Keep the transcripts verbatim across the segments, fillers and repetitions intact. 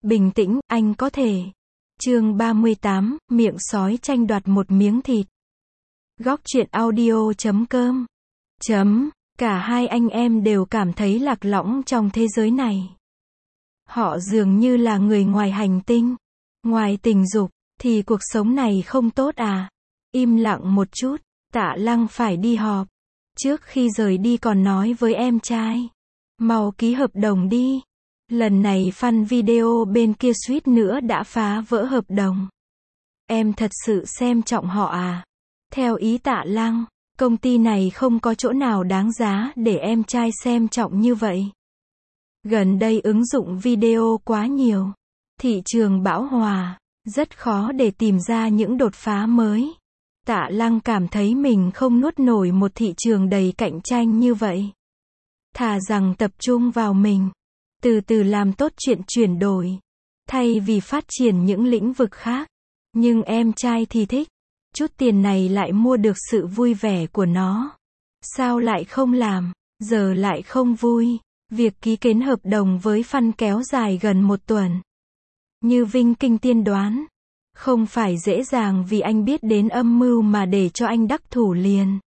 Bình tĩnh, anh có thể. Chương ba mươi tám, miệng sói tranh đoạt một miếng thịt. Góc truyện audio chấm com. Chấm. Cả hai anh em đều cảm thấy lạc lõng trong thế giới này. Họ dường như là người ngoài hành tinh. Ngoài tình dục, thì cuộc sống này không tốt à? Im lặng một chút, Tạ Lăng phải đi họp. Trước khi rời đi còn nói với em trai. Mau ký hợp đồng đi. Lần này fan video bên kia suýt nữa đã phá vỡ hợp đồng. Em thật sự xem trọng họ à? Theo ý Tạ Lăng, công ty này không có chỗ nào đáng giá để em trai xem trọng như vậy. Gần đây ứng dụng video quá nhiều. Thị trường bão hòa, rất khó để tìm ra những đột phá mới. Tạ Lăng cảm thấy mình không nuốt nổi một thị trường đầy cạnh tranh như vậy. Thà rằng tập trung vào mình, từ từ làm tốt chuyện chuyển đổi, thay vì phát triển những lĩnh vực khác. Nhưng em trai thì thích, chút tiền này lại mua được sự vui vẻ của nó. Sao lại không làm, giờ lại không vui. Việc ký kết hợp đồng với fan kéo dài gần một tuần. Như Vinh Kinh tiên đoán, không phải dễ dàng vì anh biết đến âm mưu mà để cho anh đắc thủ liền.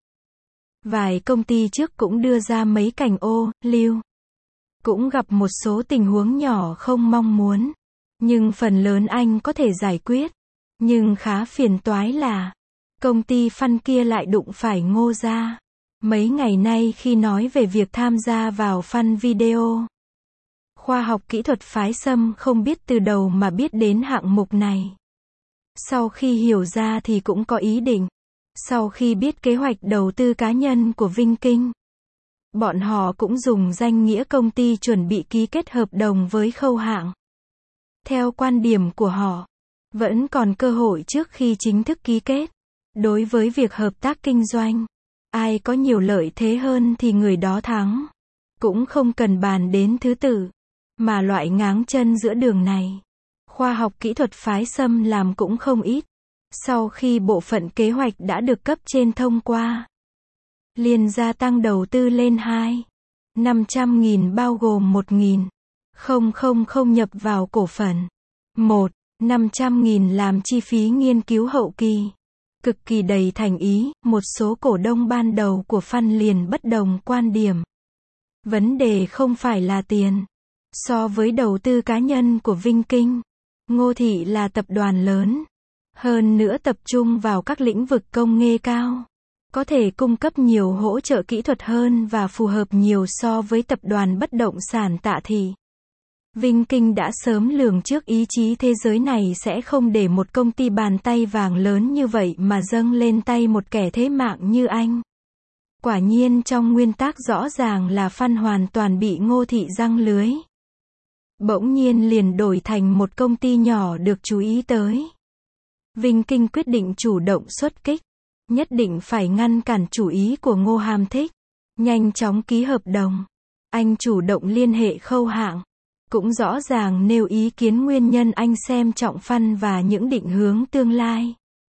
Vài công ty trước cũng đưa ra mấy cảnh ô, lưu. Cũng gặp một số tình huống nhỏ không mong muốn. Nhưng phần lớn anh có thể giải quyết. Nhưng khá phiền toái là, công ty fan kia lại đụng phải Ngô gia. Mấy ngày nay khi nói về việc tham gia vào fan video, khoa học kỹ thuật phái Sâm không biết từ đầu mà biết đến hạng mục này. Sau khi hiểu ra thì cũng có ý định. Sau khi biết kế hoạch đầu tư cá nhân của Vinh Kinh, bọn họ cũng dùng danh nghĩa công ty chuẩn bị ký kết hợp đồng với Khâu Hạng. Theo quan điểm của họ, vẫn còn cơ hội trước khi chính thức ký kết. Đối với việc hợp tác kinh doanh, ai có nhiều lợi thế hơn thì người đó thắng. Cũng không cần bàn đến thứ tự, mà loại ngáng chân giữa đường này, khoa học kỹ thuật phái Sâm làm cũng không ít. Sau khi bộ phận kế hoạch đã được cấp trên thông qua, liền gia tăng đầu tư lên hai năm trăm nghìn bao gồm một nghìn không không không nhập vào cổ phần, một năm trăm nghìn làm chi phí nghiên cứu hậu kỳ. Cực kỳ đầy thành ý. Một số cổ đông ban đầu của fan liền bất đồng quan điểm. Vấn đề không phải là tiền. So với đầu tư cá nhân của Vinh Kinh, Ngô Thị là tập đoàn lớn. Hơn nữa tập trung vào các lĩnh vực công nghệ cao. Có thể cung cấp nhiều hỗ trợ kỹ thuật hơn và phù hợp nhiều so với tập đoàn bất động sản Tạ Thị. Vinh Kinh đã sớm lường trước ý chí thế giới này sẽ không để một công ty bàn tay vàng lớn như vậy mà dâng lên tay một kẻ thế mạng như anh. Quả nhiên trong nguyên tắc rõ ràng là fan hoàn toàn bị Ngô Thị giăng lưới. Bỗng nhiên liền đổi thành một công ty nhỏ được chú ý tới. Vinh Kinh quyết định chủ động xuất kích. Nhất định phải ngăn cản chủ ý của Ngô Hàm Thích. Nhanh chóng ký hợp đồng. Anh chủ động liên hệ Khâu Hạng. Cũng rõ ràng nêu ý kiến nguyên nhân anh xem trọng fan và những định hướng tương lai.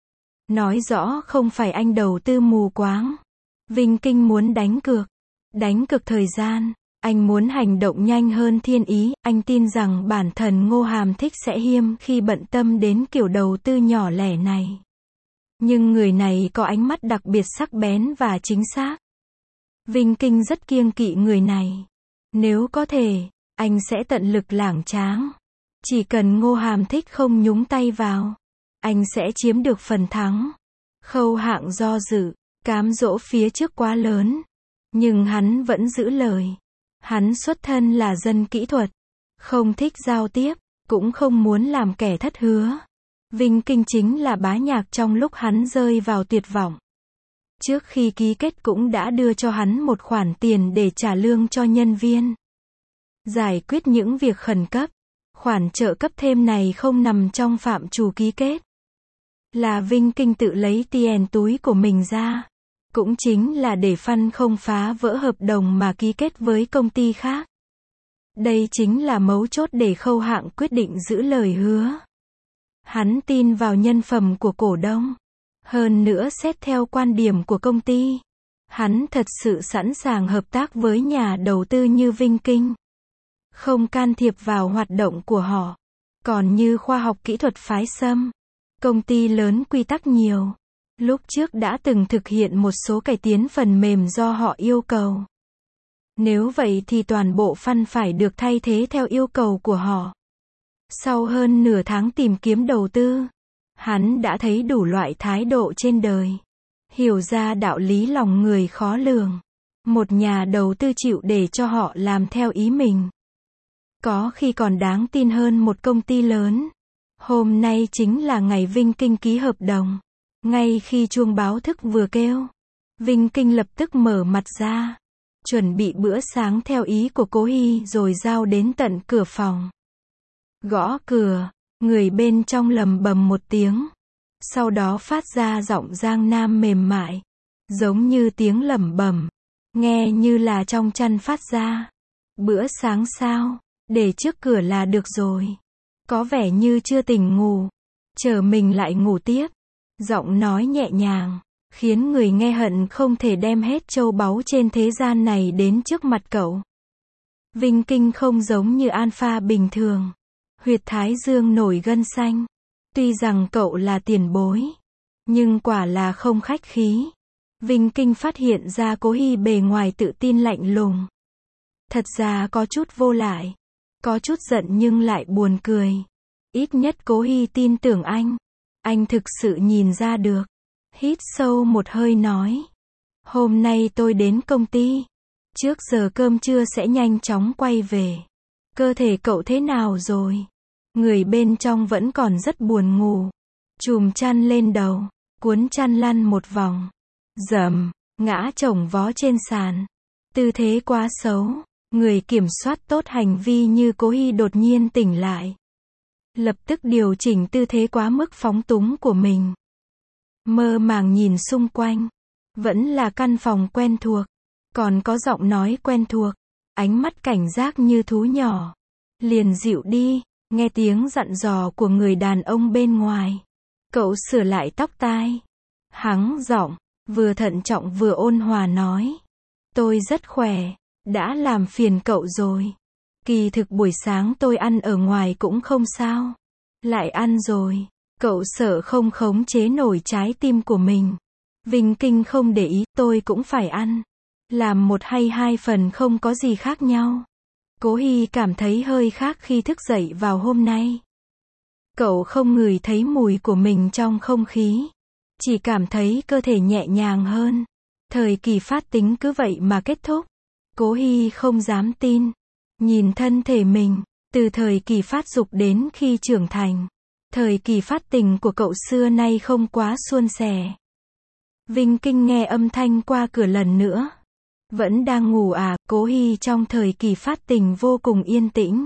Nói rõ không phải anh đầu tư mù quáng. Vinh Kinh muốn đánh cược. Đánh cược thời gian. Anh muốn hành động nhanh hơn thiên ý. Anh tin rằng bản thân Ngô Hàm Thích sẽ hiếm khi bận tâm đến kiểu đầu tư nhỏ lẻ này. Nhưng người này có ánh mắt đặc biệt sắc bén và chính xác. Vinh Kinh rất kiêng kỵ người này. Nếu có thể, anh sẽ tận lực lảng tráng. Chỉ cần Ngô Hàm Thích không nhúng tay vào, anh sẽ chiếm được phần thắng. Khâu Hạng do dự, cám dỗ phía trước quá lớn. Nhưng hắn vẫn giữ lời. Hắn xuất thân là dân kỹ thuật, không thích giao tiếp, cũng không muốn làm kẻ thất hứa. Vinh Kinh chính là bá nhạc trong lúc hắn rơi vào tuyệt vọng. Trước khi ký kết cũng đã đưa cho hắn một khoản tiền để trả lương cho nhân viên. Giải quyết những việc khẩn cấp. Khoản trợ cấp thêm này không nằm trong phạm trù ký kết. Là Vinh Kinh tự lấy tiền túi của mình ra. Cũng chính là để fan không phá vỡ hợp đồng mà ký kết với công ty khác. Đây chính là mấu chốt để Khâu Hạng quyết định giữ lời hứa. Hắn tin vào nhân phẩm của cổ đông. Hơn nữa xét theo quan điểm của công ty, hắn thật sự sẵn sàng hợp tác với nhà đầu tư như Vinh Kinh. Không can thiệp vào hoạt động của họ. Còn như khoa học kỹ thuật phái Sâm, công ty lớn quy tắc nhiều. Lúc trước đã từng thực hiện một số cải tiến phần mềm do họ yêu cầu. Nếu vậy thì toàn bộ file phải được thay thế theo yêu cầu của họ. Sau hơn nửa tháng tìm kiếm đầu tư, hắn đã thấy đủ loại thái độ trên đời. Hiểu ra đạo lý lòng người khó lường. Một nhà đầu tư chịu để cho họ làm theo ý mình. Có khi còn đáng tin hơn một công ty lớn. Hôm nay chính là ngày Vinh Kinh ký hợp đồng. Ngay khi chuông báo thức vừa kêu, Vinh Kinh lập tức mở mặt ra, chuẩn bị bữa sáng theo ý của Cố Hy rồi giao đến tận cửa phòng. Gõ cửa, người bên trong lầm bầm một tiếng. Sau đó phát ra giọng Giang Nam mềm mại, giống như tiếng lẩm bẩm, nghe như là trong chăn phát ra. Bữa sáng sao? Để trước cửa là được rồi. Có vẻ như chưa tỉnh ngủ, chờ mình lại ngủ tiếp. Giọng nói nhẹ nhàng, khiến người nghe hận không thể đem hết châu báu trên thế gian này đến trước mặt cậu. Vinh Kinh không giống như Alpha bình thường. Huyệt thái dương nổi gân xanh. Tuy rằng cậu là tiền bối, nhưng quả là không khách khí. Vinh Kinh phát hiện ra Cố Hy bề ngoài tự tin lạnh lùng. Thật ra có chút vô lại, có chút giận nhưng lại buồn cười. Ít nhất Cố Hy tin tưởng anh. Anh thực sự nhìn ra được. Hít sâu một hơi nói. Hôm nay tôi đến công ty. Trước giờ cơm trưa sẽ nhanh chóng quay về. Cơ thể cậu thế nào rồi? Người bên trong vẫn còn rất buồn ngủ. Chùm chăn lên đầu, cuốn chăn lăn một vòng. Dầm, ngã chồng vó trên sàn. Tư thế quá xấu. Người kiểm soát tốt hành vi như Cố Hy đột nhiên tỉnh lại. Lập tức điều chỉnh tư thế quá mức phóng túng của mình. Mơ màng nhìn xung quanh. Vẫn là căn phòng quen thuộc. Còn có giọng nói quen thuộc. Ánh mắt cảnh giác như thú nhỏ. Liền dịu đi. Nghe tiếng dặn dò của người đàn ông bên ngoài. Cậu sửa lại tóc tai. Hắng giọng, vừa thận trọng vừa ôn hòa nói. Tôi rất khỏe. Đã làm phiền cậu rồi. Kỳ thực buổi sáng tôi ăn ở ngoài cũng không sao. Lại ăn rồi. Cậu sợ không khống chế nổi trái tim của mình. Vinh Kinh không để ý, tôi cũng phải ăn. Làm một hay hai phần không có gì khác nhau. Cố Hy cảm thấy hơi khác khi thức dậy vào hôm nay. Cậu không ngửi thấy mùi của mình trong không khí. Chỉ cảm thấy cơ thể nhẹ nhàng hơn. Thời kỳ phát tính cứ vậy mà kết thúc. Cố Hy không dám tin. Nhìn thân thể mình, từ thời kỳ phát dục đến khi trưởng thành. Thời kỳ phát tình của cậu xưa nay không quá suôn sẻ. Vinh Kinh nghe âm thanh qua cửa lần nữa. Vẫn đang ngủ à? Cố Hy trong thời kỳ phát tình vô cùng yên tĩnh.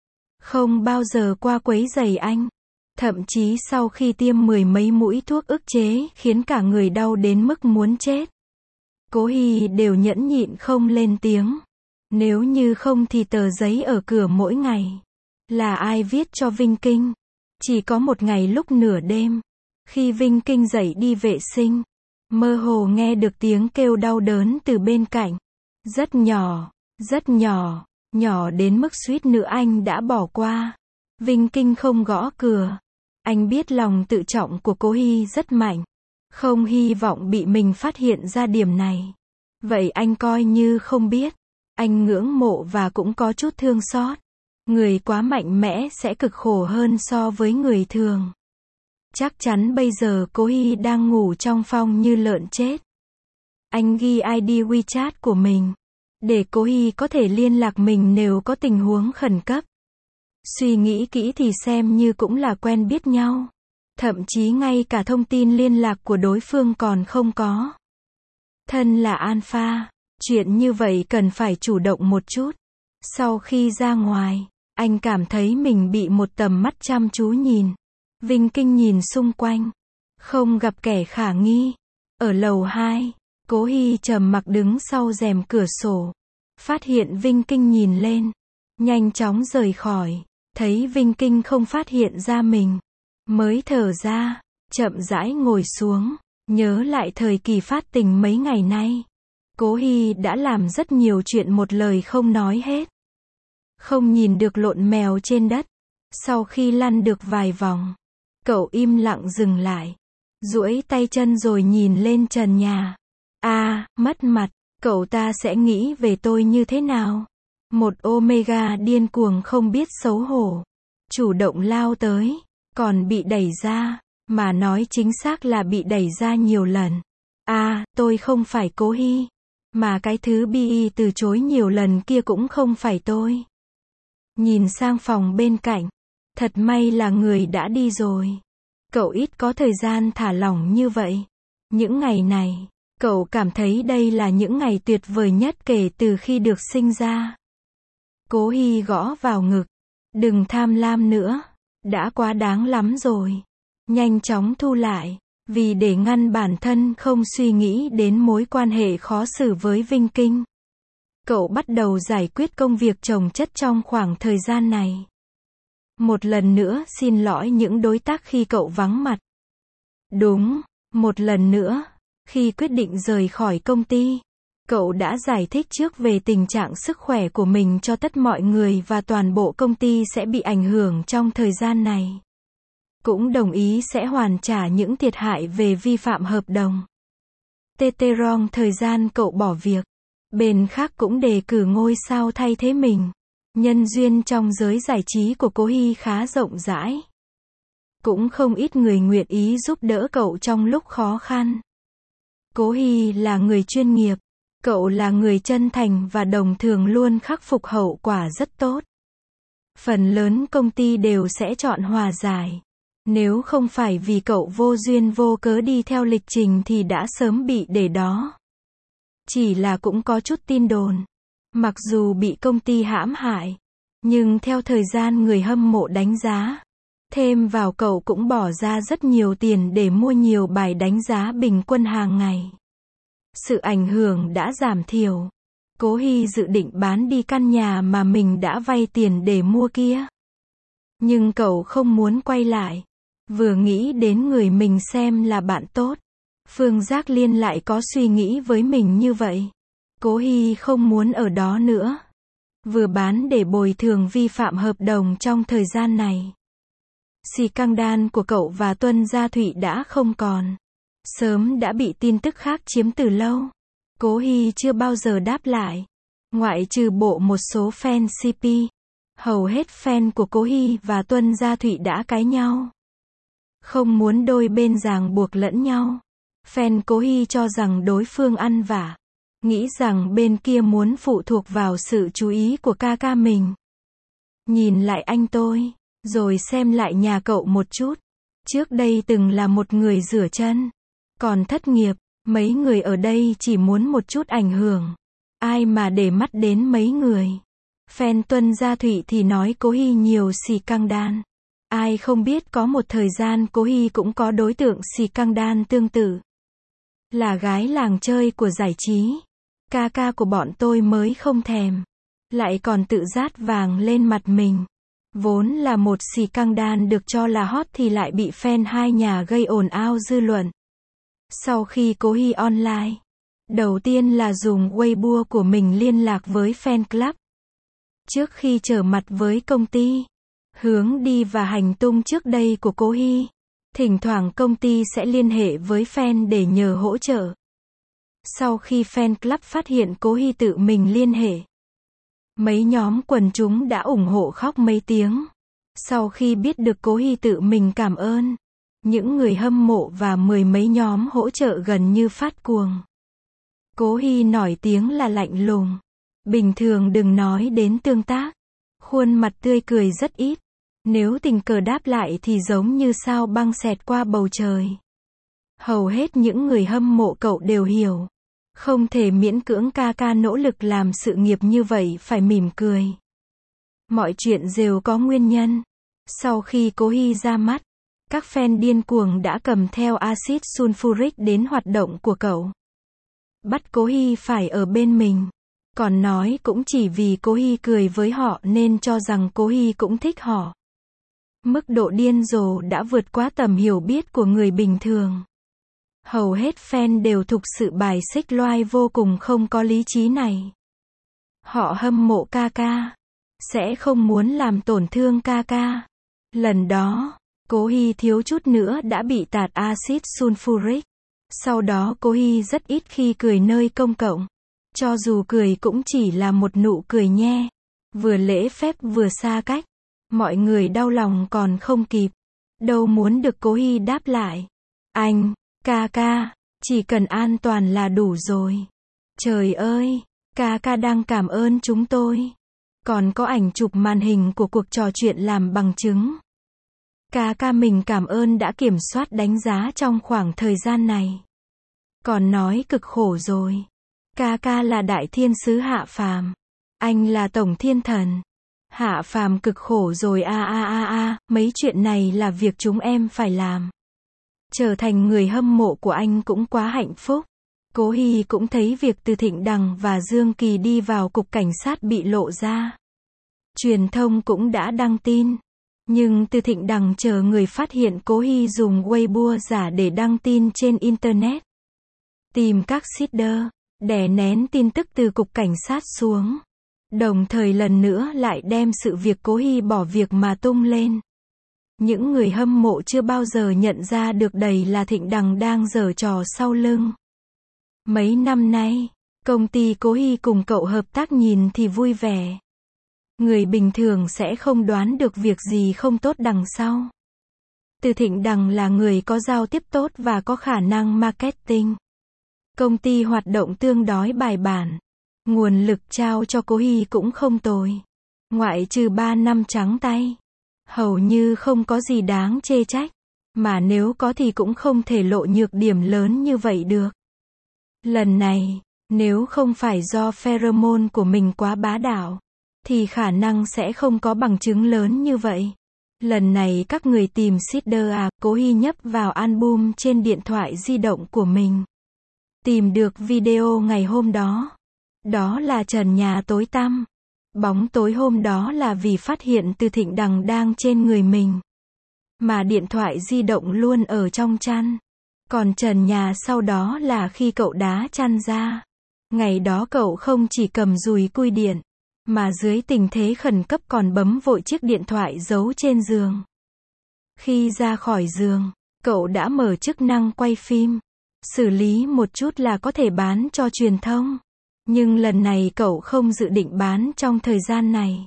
Không bao giờ qua quấy rầy anh. Thậm chí sau khi tiêm mười mấy mũi thuốc ức chế khiến cả người đau đến mức muốn chết. Cố Hy đều nhẫn nhịn không lên tiếng. Nếu như không thì tờ giấy ở cửa mỗi ngày. Là ai viết cho Vinh Kinh? Chỉ có một ngày lúc nửa đêm. Khi Vinh Kinh dậy đi vệ sinh. Mơ hồ nghe được tiếng kêu đau đớn từ bên cạnh. Rất nhỏ, rất nhỏ, nhỏ đến mức suýt nữa anh đã bỏ qua. Vinh Kinh không gõ cửa. Anh biết lòng tự trọng của Cố Hy rất mạnh. Không hy vọng bị mình phát hiện ra điểm này. Vậy anh coi như không biết. Anh ngưỡng mộ và cũng có chút thương xót. Người quá mạnh mẽ sẽ cực khổ hơn so với người thường. Chắc chắn bây giờ Cố Hy đang ngủ trong phòng như lợn chết. Anh ghi i đê WeChat của mình. Để Cố Hy có thể liên lạc mình nếu có tình huống khẩn cấp. Suy nghĩ kỹ thì xem như cũng là quen biết nhau. Thậm chí ngay cả thông tin liên lạc của đối phương còn không có. Thân là Alpha, chuyện như vậy cần phải chủ động một chút. Sau khi ra ngoài, anh cảm thấy mình bị một tầm mắt chăm chú nhìn. Vinh Kinh nhìn xung quanh. Không gặp kẻ khả nghi. Ở lầu hai, Cố Hy trầm mặc đứng sau rèm cửa sổ. Phát hiện Vinh Kinh nhìn lên. Nhanh chóng rời khỏi. Thấy Vinh Kinh không phát hiện ra mình. Mới thở ra, chậm rãi ngồi xuống. Nhớ lại thời kỳ phát tình mấy ngày nay. Cố Hy đã làm rất nhiều chuyện một lời không nói hết. Không nhìn được lộn mèo trên đất. Sau khi lăn được vài vòng, cậu im lặng dừng lại, duỗi tay chân rồi nhìn lên trần nhà. À, mất mặt, cậu ta sẽ nghĩ về tôi như thế nào? Một Omega điên cuồng không biết xấu hổ, chủ động lao tới, còn bị đẩy ra, mà nói chính xác là bị đẩy ra nhiều lần. À, tôi không phải Cố Hy, mà cái thứ bi từ chối nhiều lần kia cũng không phải tôi. Nhìn sang phòng bên cạnh, thật may là người đã đi rồi. Cậu ít có thời gian thả lỏng như vậy. Những ngày này, cậu cảm thấy đây là những ngày tuyệt vời nhất kể từ khi được sinh ra. Cố Hy gõ vào ngực. Đừng tham lam nữa. Đã quá đáng lắm rồi. Nhanh chóng thu lại. Vì để ngăn bản thân không suy nghĩ đến mối quan hệ khó xử với Vinh Kinh. Cậu bắt đầu giải quyết công việc chồng chất trong khoảng thời gian này. Một lần nữa xin lỗi những đối tác khi cậu vắng mặt. Đúng, một lần nữa, khi quyết định rời khỏi công ty, cậu đã giải thích trước về tình trạng sức khỏe của mình cho tất mọi người và toàn bộ công ty sẽ bị ảnh hưởng trong thời gian này. Cũng đồng ý sẽ hoàn trả những thiệt hại về vi phạm hợp đồng. Teteron thời gian cậu bỏ việc, bên khác cũng đề cử ngôi sao thay thế mình. Nhân duyên trong giới giải trí của Cố Hy khá rộng rãi. Cũng không ít người nguyện ý giúp đỡ cậu trong lúc khó khăn. Cố Hy là người chuyên nghiệp, cậu là người chân thành và đồng thường luôn khắc phục hậu quả rất tốt. Phần lớn công ty đều sẽ chọn hòa giải. Nếu không phải vì cậu vô duyên vô cớ đi theo lịch trình thì đã sớm bị để đó. Chỉ là cũng có chút tin đồn. Mặc dù bị công ty hãm hại, nhưng theo thời gian người hâm mộ đánh giá, thêm vào cậu cũng bỏ ra rất nhiều tiền để mua nhiều bài đánh giá bình quân hàng ngày. Sự ảnh hưởng đã giảm thiểu. Cố Hy dự định bán đi căn nhà mà mình đã vay tiền để mua kia. Nhưng cậu không muốn quay lại. Vừa nghĩ đến người mình xem là bạn tốt, Phương Giác Liên lại có suy nghĩ với mình như vậy. Cố Hy không muốn ở đó nữa. Vừa bán để bồi thường vi phạm hợp đồng trong thời gian này. Xì căng đan của cậu và Tuân Gia Thụy đã không còn. Sớm đã bị tin tức khác chiếm từ lâu. Cố Hy chưa bao giờ đáp lại. Ngoại trừ bộ một số fan xê pê. Hầu hết fan của Cố Hy và Tuân Gia Thụy đã cãi nhau. Không muốn đôi bên ràng buộc lẫn nhau. Fan Cố Hy cho rằng đối phương ăn vạ. Nghĩ rằng bên kia muốn phụ thuộc vào sự chú ý của ca ca mình. Nhìn lại anh tôi, rồi xem lại nhà cậu một chút. Trước đây từng là một người rửa chân. Còn thất nghiệp, mấy người ở đây chỉ muốn một chút ảnh hưởng. Ai mà để mắt đến mấy người. Fan Tuân Gia Thụy thì nói Cố Hy nhiều xì căng đan. Ai không biết có một thời gian Cố Hy cũng có đối tượng xì căng đan tương tự. Là gái làng chơi của giải trí. Ca ca của bọn tôi mới không thèm. Lại còn tự dát vàng lên mặt mình. Vốn là một xì căng đan được cho là hot thì lại bị fan hai nhà gây ồn ào dư luận. Sau khi Cố Hy online, đầu tiên là dùng Weibo của mình liên lạc với fan club. Trước khi trở mặt với công ty, hướng đi và hành tung trước đây của Cố Hy, thỉnh thoảng công ty sẽ liên hệ với fan để nhờ hỗ trợ. Sau khi fan club phát hiện Cố Hy tự mình liên hệ, mấy nhóm quần chúng đã ủng hộ khóc mấy tiếng. Sau khi biết được Cố Hy tự mình cảm ơn, những người hâm mộ và mười mấy nhóm hỗ trợ gần như phát cuồng. Cố Hy nổi tiếng là lạnh lùng. Bình thường đừng nói đến tương tác. Khuôn mặt tươi cười rất ít. Nếu tình cờ đáp lại thì giống như sao băng xẹt qua bầu trời. Hầu hết những người hâm mộ cậu đều hiểu. Không thể miễn cưỡng ca ca nỗ lực làm sự nghiệp như vậy phải mỉm cười. Mọi chuyện đều có nguyên nhân. Sau khi Cố Hy ra mắt, các fan điên cuồng đã cầm theo axit sulfuric đến hoạt động của cậu. Bắt Cố Hy phải ở bên mình. Còn nói cũng chỉ vì Cố Hy cười với họ nên cho rằng Cố Hy cũng thích họ. Mức độ điên rồ đã vượt quá tầm hiểu biết của người bình thường. Hầu hết fan đều thực sự bài xích loài vô cùng không có lý trí này. Họ hâm mộ ca ca, sẽ không muốn làm tổn thương ca ca. Lần đó, Cố Hy thiếu chút nữa đã bị tạt axit sulfuric. Sau đó Cố Hy rất ít khi cười nơi công cộng. Cho dù cười cũng chỉ là một nụ cười nhe. Vừa lễ phép vừa xa cách. Mọi người đau lòng còn không kịp. Đâu muốn được Cố Hy đáp lại. Anh, ca ca, chỉ cần an toàn là đủ rồi. Trời ơi, ca ca đang cảm ơn chúng tôi. Còn có ảnh chụp màn hình của cuộc trò chuyện làm bằng chứng. Ca ca mình cảm ơn đã kiểm soát đánh giá trong khoảng thời gian này. Còn nói cực khổ rồi. Ca ca là đại thiên sứ hạ phàm. Anh là tổng thiên thần. Hạ phàm cực khổ rồi a a a a, mấy chuyện này là việc chúng em phải làm. Trở thành người hâm mộ của anh cũng quá hạnh phúc. Cố Hy cũng thấy việc Từ Thịnh Đằng và Dương Kỳ đi vào cục cảnh sát bị lộ ra. Truyền thông cũng đã đăng tin. Nhưng Từ Thịnh Đằng chờ người phát hiện Cố Hy dùng Weibo giả để đăng tin trên Internet. Tìm các seeder, đè nén tin tức từ cục cảnh sát xuống. Đồng thời lần nữa lại đem sự việc Cố Hy bỏ việc mà tung lên. Những người hâm mộ chưa bao giờ nhận ra được đầy là Thịnh Đằng đang giở trò sau lưng. Mấy năm nay, công ty Cố Hy cùng cậu hợp tác nhìn thì vui vẻ. Người bình thường sẽ không đoán được việc gì không tốt đằng sau. Từ Thịnh Đằng là người có giao tiếp tốt và có khả năng marketing. Công ty hoạt động tương đối bài bản. Nguồn lực trao cho Cố Hy cũng không tồi. Ngoại trừ ba năm trắng tay. Hầu như không có gì đáng chê trách. Mà nếu có thì cũng không thể lộ nhược điểm lớn như vậy được. Lần này, nếu không phải do pheromone của mình quá bá đạo, thì khả năng sẽ không có bằng chứng lớn như vậy. Lần này các người tìm seeder à, Cố Hy nhấp vào album trên điện thoại di động của mình. Tìm được video ngày hôm đó. Đó là trần nhà tối tăm. Bóng tối hôm đó là vì phát hiện Từ Thịnh Đằng đang trên người mình. Mà điện thoại di động luôn ở trong chăn. Còn trần nhà sau đó là khi cậu đá chăn ra. Ngày đó cậu không chỉ cầm dùi cui điện, mà dưới tình thế khẩn cấp còn bấm vội chiếc điện thoại giấu trên giường. Khi ra khỏi giường, cậu đã mở chức năng quay phim. Xử lý một chút là có thể bán cho truyền thông. Nhưng lần này cậu không dự định bán trong thời gian này.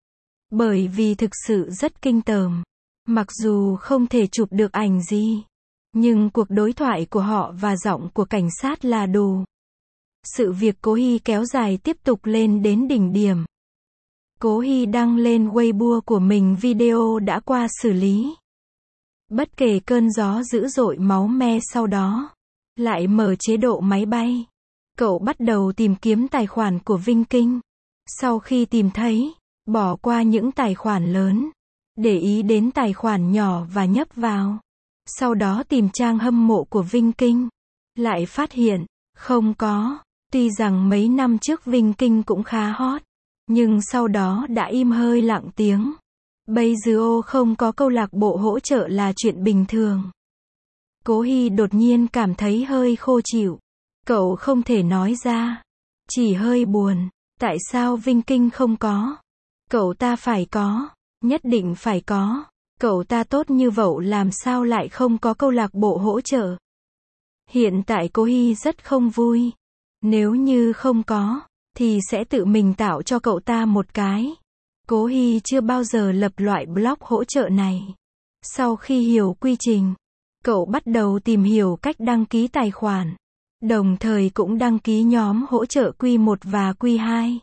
Bởi vì thực sự rất kinh tởm. Mặc dù không thể chụp được ảnh gì, nhưng cuộc đối thoại của họ và giọng của cảnh sát là đủ. Sự việc Cố Hy kéo dài tiếp tục lên đến đỉnh điểm. Cố Hy đăng lên Weibo của mình video đã qua xử lý. Bất kể cơn gió dữ dội máu me sau đó, lại mở chế độ máy bay. Cậu bắt đầu tìm kiếm tài khoản của Vinh Kinh. Sau khi tìm thấy, bỏ qua những tài khoản lớn, để ý đến tài khoản nhỏ và nhấp vào. Sau đó tìm trang hâm mộ của Vinh Kinh. Lại phát hiện, không có. Tuy rằng mấy năm trước Vinh Kinh cũng khá hot, nhưng sau đó đã im hơi lặng tiếng. Bây giờ không có câu lạc bộ hỗ trợ là chuyện bình thường. Cố Hy đột nhiên cảm thấy hơi khô chịu. Cậu không thể nói ra. Chỉ hơi buồn. Tại sao Vinh Kinh không có? Cậu ta phải có. Nhất định phải có. Cậu ta tốt như vậy làm sao lại không có câu lạc bộ hỗ trợ? Hiện tại Cố Hy rất không vui. Nếu như không có, thì sẽ tự mình tạo cho cậu ta một cái. Cố Hy chưa bao giờ lập loại blog hỗ trợ này. Sau khi hiểu quy trình, cậu bắt đầu tìm hiểu cách đăng ký tài khoản. Đồng thời cũng đăng ký nhóm hỗ trợ quy một và quy hai.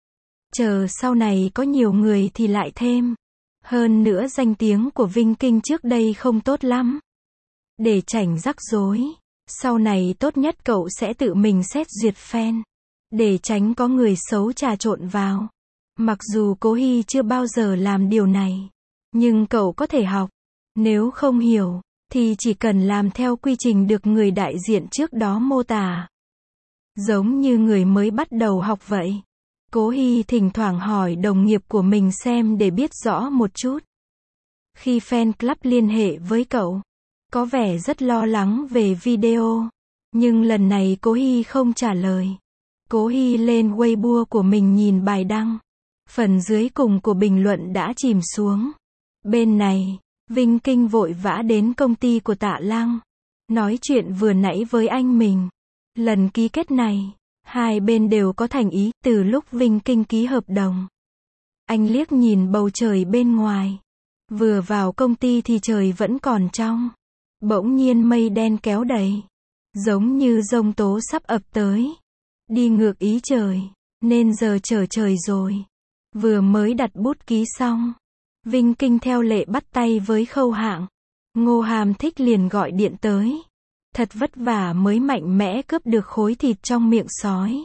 Chờ sau này có nhiều người thì lại thêm. Hơn nữa danh tiếng của Vinh Kinh trước đây không tốt lắm. Để tránh rắc rối, sau này tốt nhất cậu sẽ tự mình xét duyệt fan. Để tránh có người xấu trà trộn vào. Mặc dù Cố Hy chưa bao giờ làm điều này, nhưng cậu có thể học. Nếu không hiểu, thì chỉ cần làm theo quy trình được người đại diện trước đó mô tả. Giống như người mới bắt đầu học vậy. Cố Hy thỉnh thoảng hỏi đồng nghiệp của mình xem để biết rõ một chút. Khi fan club liên hệ với cậu, có vẻ rất lo lắng về video. Nhưng lần này Cố Hy không trả lời. Cố Hy lên Weibo của mình nhìn bài đăng. Phần dưới cùng của bình luận đã chìm xuống. Bên này, Vinh Kinh vội vã đến công ty của Tạ Lăng, nói chuyện vừa nãy với anh mình. Lần ký kết này, hai bên đều có thành ý, từ lúc Vinh Kinh ký hợp đồng. Anh liếc nhìn bầu trời bên ngoài. Vừa vào công ty thì trời vẫn còn trong. Bỗng nhiên mây đen kéo đầy. Giống như giông tố sắp ập tới. Đi ngược ý trời, nên giờ trở trời rồi. Vừa mới đặt bút ký xong, Vinh Kinh theo lệ bắt tay với Khâu Hạng. Ngô Hàm Thích liền gọi điện tới. Thật vất vả mới mạnh mẽ cướp được khối thịt trong miệng sói.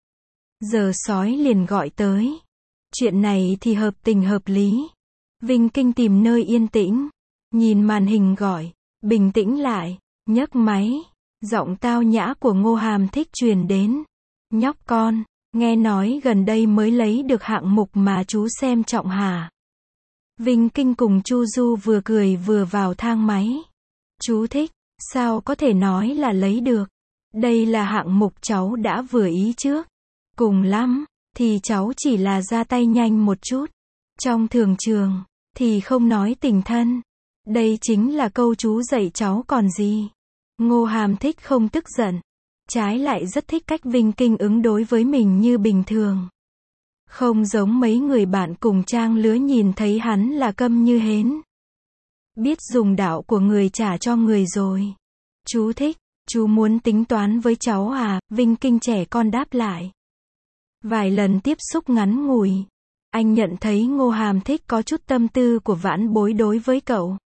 Giờ sói liền gọi tới. Chuyện này thì hợp tình hợp lý. Vinh Kinh tìm nơi yên tĩnh, nhìn màn hình gọi, bình tĩnh lại, nhấc máy. Giọng tao nhã của Ngô Hàm Thích truyền đến. Nhóc con, nghe nói gần đây mới lấy được hạng mục mà chú xem trọng hả? Vinh Kinh cùng Chu Du vừa cười vừa vào thang máy. Chú thích, sao có thể nói là lấy được? Đây là hạng mục cháu đã vừa ý trước. Cùng lắm, thì cháu chỉ là ra tay nhanh một chút. Trong thường trường, thì không nói tình thân. Đây chính là câu chú dạy cháu còn gì. Ngô Hàm Thích không tức giận. Trái lại rất thích cách Vinh Kinh ứng đối với mình như bình thường. Không giống mấy người bạn cùng trang lứa nhìn thấy hắn là câm như hến. Biết dùng đạo của người trả cho người rồi. Chú thích, chú muốn tính toán với cháu à? Vinh Kinh trẻ con đáp lại. Vài lần tiếp xúc ngắn ngủi, anh nhận thấy Ngô Hàm Thích có chút tâm tư của vãn bối đối với cậu.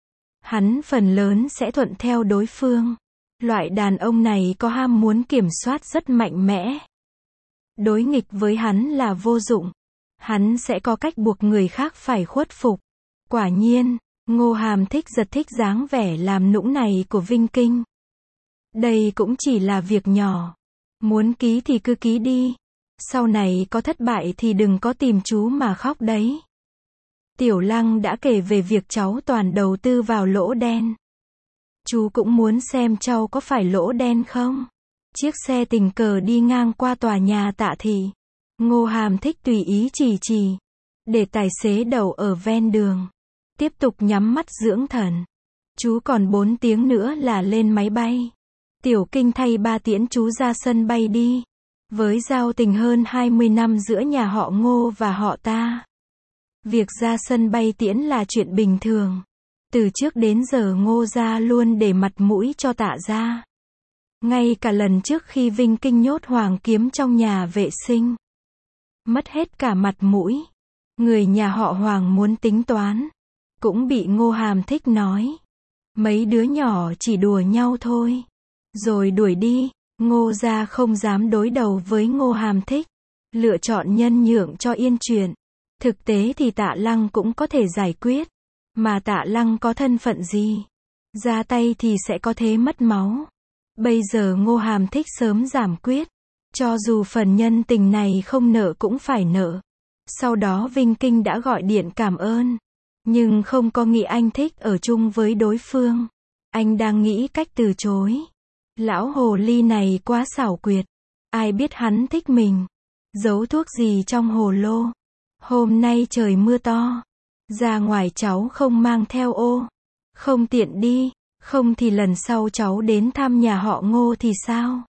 Hắn phần lớn sẽ thuận theo đối phương. Loại đàn ông này có ham muốn kiểm soát rất mạnh mẽ. Đối nghịch với hắn là vô dụng. Hắn sẽ có cách buộc người khác phải khuất phục. Quả nhiên, Ngô Hàm Thích giật thích dáng vẻ làm nũng này của Vinh Kinh. Đây cũng chỉ là việc nhỏ. Muốn ký thì cứ ký đi. Sau này có thất bại thì đừng có tìm chú mà khóc đấy. Tiểu Lăng đã kể về việc cháu toàn đầu tư vào lỗ đen. Chú cũng muốn xem cháu có phải lỗ đen không? Chiếc xe tình cờ đi ngang qua tòa nhà Tạ thị. Ngô Hàm Thích tùy ý chỉ chỉ. Để tài xế đậu ở ven đường. Tiếp tục nhắm mắt dưỡng thần. Chú còn bốn tiếng nữa là lên máy bay. Tiểu Kinh thay ba tiễn chú ra sân bay đi. Với giao tình hơn hai mươi năm giữa nhà họ Ngô và họ ta, việc ra sân bay tiễn là chuyện bình thường. Từ trước đến giờ Ngô gia luôn để mặt mũi cho Tạ gia. Ngay cả lần trước khi Vinh Kinh nhốt Hoàng Kiếm trong nhà vệ sinh, mất hết cả mặt mũi. Người nhà họ Hoàng muốn tính toán, cũng bị Ngô Hàm Thích nói. Mấy đứa nhỏ chỉ đùa nhau thôi. Rồi đuổi đi. Ngô gia không dám đối đầu với Ngô Hàm Thích. Lựa chọn nhân nhượng cho yên chuyện. Thực tế thì Tạ Lăng cũng có thể giải quyết. Mà Tạ Lăng có thân phận gì? Ra tay thì sẽ có thế mất máu. Bây giờ Ngô Hàm Thích sớm giảm quyết. Cho dù phần nhân tình này không nợ cũng phải nợ. Sau đó Vinh Kinh đã gọi điện cảm ơn. Nhưng không có nghĩ anh thích ở chung với đối phương. Anh đang nghĩ cách từ chối. Lão hồ ly này quá xảo quyệt. Ai biết hắn thích mình. Giấu thuốc gì trong hồ lô. Hôm nay trời mưa to. Ra ngoài cháu không mang theo ô. Không tiện đi. Không thì lần sau cháu đến thăm nhà họ Ngô thì sao?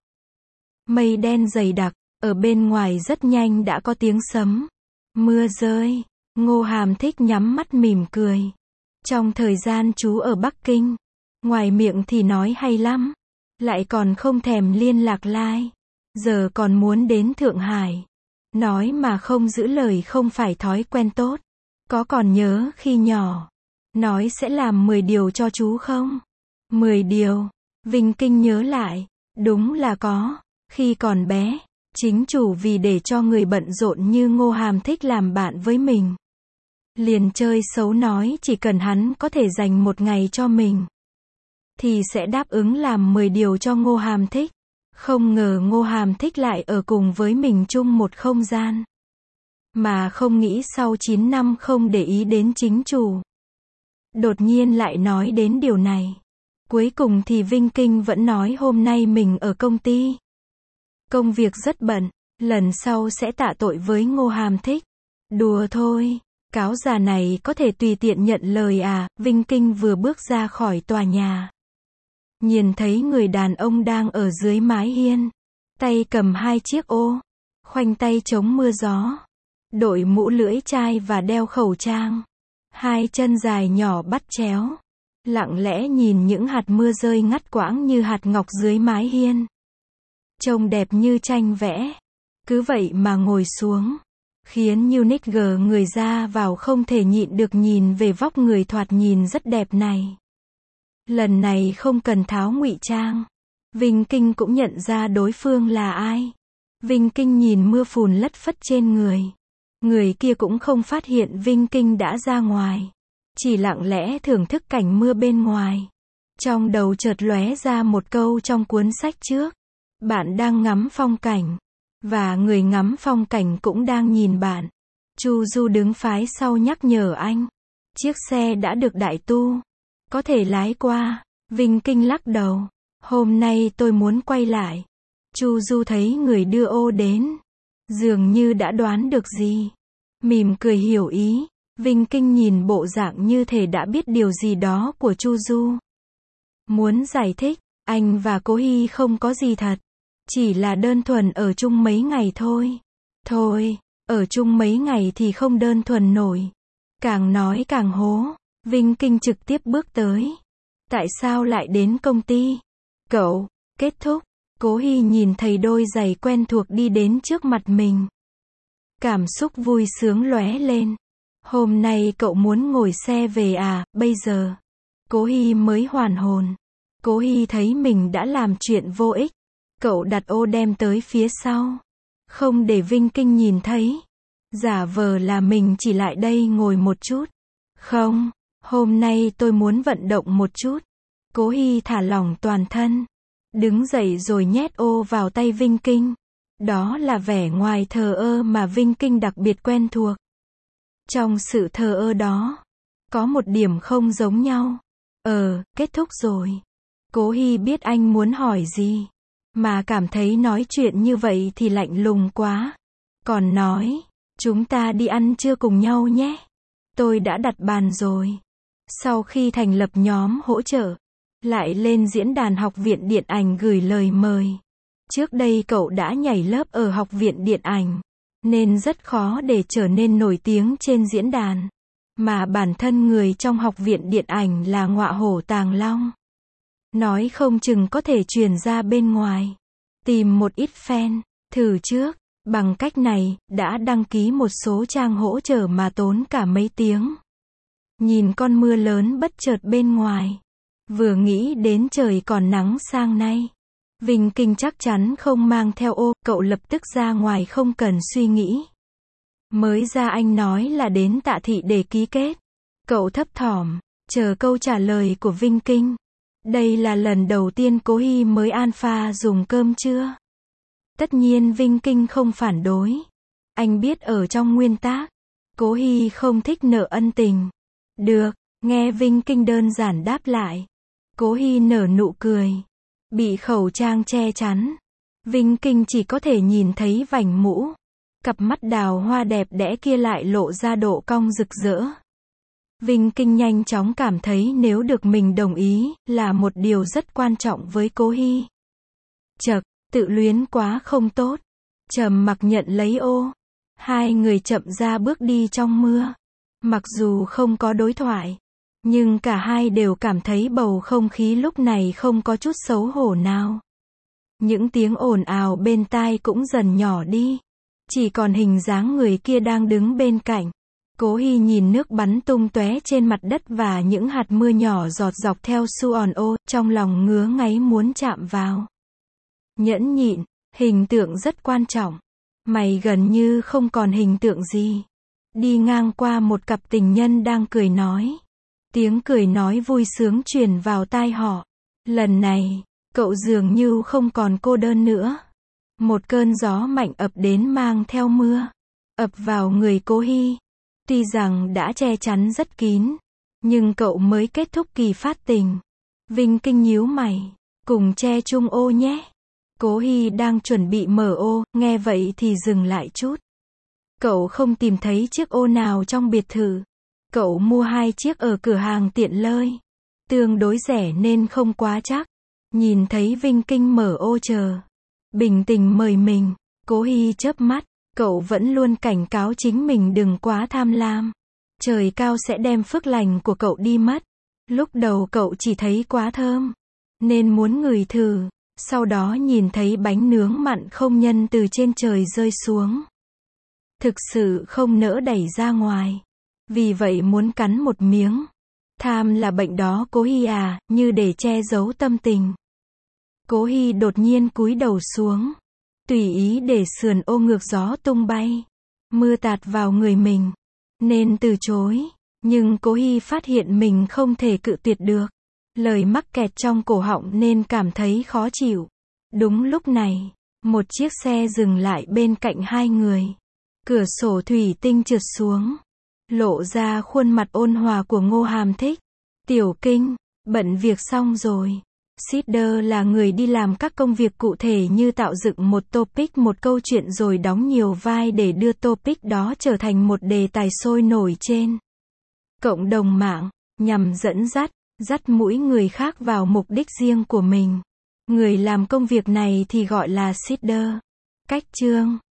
Mây đen dày đặc. Ở bên ngoài rất nhanh đã có tiếng sấm. Mưa rơi. Ngô Hàm Thích nhắm mắt mỉm cười. Trong thời gian chú ở Bắc Kinh, ngoài miệng thì nói hay lắm. Lại còn không thèm liên lạc lai. Giờ còn muốn đến Thượng Hải. Nói mà không giữ lời không phải thói quen tốt. Có còn nhớ khi nhỏ, nói sẽ làm mười điều cho chú không? mười điều. Vinh Kinh nhớ lại. Đúng là có. Khi còn bé, chính chủ vì để cho người bận rộn như Ngô Hàm Thích làm bạn với mình. Liền chơi xấu nói chỉ cần hắn có thể dành một ngày cho mình, thì sẽ đáp ứng làm mười điều cho Ngô Hàm Thích. Không ngờ Ngô Hàm Thích lại ở cùng với mình chung một không gian. Mà không nghĩ sau chín năm không để ý đến chính chủ. Đột nhiên lại nói đến điều này. Cuối cùng thì Vinh Kinh vẫn nói hôm nay mình ở công ty. Công việc rất bận, lần sau sẽ tạ tội với Ngô Hàm Thích. Đùa thôi. Cáo già này có thể tùy tiện nhận lời à? Vinh Kinh vừa bước ra khỏi tòa nhà. Nhìn thấy người đàn ông đang ở dưới mái hiên. Tay cầm hai chiếc ô. Khoanh tay chống mưa gió. Đội mũ lưỡi chai và đeo khẩu trang. Hai chân dài nhỏ bắt chéo. Lặng lẽ nhìn những hạt mưa rơi ngắt quãng như hạt ngọc dưới mái hiên. Trông đẹp như tranh vẽ. Cứ vậy mà ngồi xuống. Khiến Unique người ra vào không thể nhịn được nhìn về vóc người thoạt nhìn rất đẹp này. Lần này không cần tháo ngụy trang. Vinh Kinh cũng nhận ra đối phương là ai. Vinh Kinh nhìn mưa phùn lất phất trên người. Người kia cũng không phát hiện Vinh Kinh đã ra ngoài. Chỉ lặng lẽ thưởng thức cảnh mưa bên ngoài. Trong đầu chợt lóe ra một câu trong cuốn sách trước. Bạn đang ngắm phong cảnh. Và người ngắm phong cảnh cũng đang nhìn bạn. Chu Du đứng phái sau nhắc nhở anh. Chiếc xe đã được đại tu. Có thể lái qua. Vinh Kinh lắc đầu. Hôm nay tôi muốn quay lại. Chu Du thấy người đưa ô đến. Dường như đã đoán được gì. Mỉm cười hiểu ý. Vinh Kinh nhìn bộ dạng như thể đã biết điều gì đó của Chu Du. Muốn giải thích, anh và Cố Hy không có gì thật. Chỉ là đơn thuần ở chung mấy ngày thôi. Thôi, ở chung mấy ngày thì không đơn thuần nổi. Càng nói càng hố. Vinh Kinh trực tiếp bước tới. Tại sao lại đến công ty? Cậu, kết thúc. Cố Hy nhìn thấy đôi giày quen thuộc đi đến trước mặt mình. Cảm xúc vui sướng lóe lên. Hôm nay cậu muốn ngồi xe về à, bây giờ. Cố Hy mới hoàn hồn. Cố Hy thấy mình đã làm chuyện vô ích. Cậu đặt ô đem tới phía sau. Không để Vinh Kinh nhìn thấy. Giả vờ là mình chỉ lại đây ngồi một chút. Không, hôm nay tôi muốn vận động một chút. Cố Hy thả lỏng toàn thân. Đứng dậy rồi nhét ô vào tay Vinh Kinh. Đó là vẻ ngoài thờ ơ mà Vinh Kinh đặc biệt quen thuộc. Trong sự thờ ơ đó, có một điểm không giống nhau. Ờ, kết thúc rồi. Cố Hy biết anh muốn hỏi gì. Mà cảm thấy nói chuyện như vậy thì lạnh lùng quá. Còn nói, chúng ta đi ăn trưa cùng nhau nhé. Tôi đã đặt bàn rồi. Sau khi thành lập nhóm hỗ trợ, lại lên diễn đàn học viện điện ảnh gửi lời mời. Trước đây cậu đã nhảy lớp ở học viện điện ảnh, nên rất khó để trở nên nổi tiếng trên diễn đàn. Mà bản thân người trong học viện điện ảnh là ngọa hổ tàng long. Nói không chừng có thể truyền ra bên ngoài. Tìm một ít fan, thử trước. Bằng cách này, đã đăng ký một số trang hỗ trợ mà tốn cả mấy tiếng. Nhìn con mưa lớn bất chợt bên ngoài. Vừa nghĩ đến trời còn nắng sang nay. Vinh Kinh chắc chắn không mang theo ô, cậu lập tức ra ngoài không cần suy nghĩ. Mới ra anh nói là đến Tạ Thị để ký kết. Cậu thấp thỏm, chờ câu trả lời của Vinh Kinh. Đây là lần đầu tiên Cố Hy mới alpha dùng cơm trưa. Tất nhiên Vinh Kinh không phản đối. Anh biết ở trong nguyên tắc, Cố Hy không thích nợ ân tình. Được, nghe Vinh Kinh đơn giản đáp lại. Cố Hy nở nụ cười. Bị khẩu trang che chắn. Vinh Kinh chỉ có thể nhìn thấy vành mũ. Cặp mắt đào hoa đẹp đẽ kia lại lộ ra độ cong rực rỡ. Vinh Kinh nhanh chóng cảm thấy nếu được mình đồng ý, là một điều rất quan trọng với Cố Hy. Chậc, tự luyến quá không tốt. Trầm mặc nhận lấy ô. Hai người chậm ra bước đi trong mưa. Mặc dù không có đối thoại, nhưng cả hai đều cảm thấy bầu không khí lúc này không có chút xấu hổ nào. Những tiếng ồn ào bên tai cũng dần nhỏ đi. Chỉ còn hình dáng người kia đang đứng bên cạnh. Cố Hy nhìn nước bắn tung tóe trên mặt đất và những hạt mưa nhỏ giọt dọc theo suon ô, trong lòng ngứa ngáy muốn chạm vào. Nhẫn nhịn, hình tượng rất quan trọng. Mày gần như không còn hình tượng gì. Đi ngang qua một cặp tình nhân đang cười nói. Tiếng cười nói vui sướng truyền vào tai họ. Lần này, cậu dường như không còn cô đơn nữa. Một cơn gió mạnh ập đến mang theo mưa. Ập vào người Cố Hy. Tuy rằng đã che chắn rất kín, nhưng cậu mới kết thúc kỳ phát tình. Vinh Kinh nhíu mày. Cùng che chung ô nhé. Cố Hy đang chuẩn bị mở ô, nghe vậy thì dừng lại chút. Cậu không tìm thấy chiếc ô nào trong biệt thự. Cậu mua hai chiếc ở cửa hàng tiện lợi. Tương đối rẻ nên không quá chắc. Nhìn thấy Vinh Kinh mở ô chờ. Bình tĩnh mời mình. Cố Hy chớp mắt. Cậu vẫn luôn cảnh cáo chính mình đừng quá tham lam. Trời cao sẽ đem phước lành của cậu đi mất. Lúc đầu cậu chỉ thấy quá thơm. Nên muốn ngửi thử. Sau đó nhìn thấy bánh nướng mặn không nhân từ trên trời rơi xuống. Thực sự không nỡ đẩy ra ngoài. Vì vậy muốn cắn một miếng. Tham là bệnh đó Cố Hy à, như để che giấu tâm tình. Cố Hy đột nhiên cúi đầu xuống. Tùy ý để sườn ô ngược gió tung bay. Mưa tạt vào người mình. Nên từ chối. Nhưng Cố Hy phát hiện mình không thể cự tuyệt được. Lời mắc kẹt trong cổ họng nên cảm thấy khó chịu. Đúng lúc này, một chiếc xe dừng lại bên cạnh hai người. Cửa sổ thủy tinh trượt xuống. Lộ ra khuôn mặt ôn hòa của Ngô Hàm Thích. Tiểu Kinh, bận việc xong rồi. Seeder là người đi làm các công việc cụ thể như tạo dựng một topic, một câu chuyện rồi đóng nhiều vai để đưa topic đó trở thành một đề tài sôi nổi trên cộng đồng mạng, nhằm dẫn dắt, dắt mũi người khác vào mục đích riêng của mình. Người làm công việc này thì gọi là seeder. Cách chương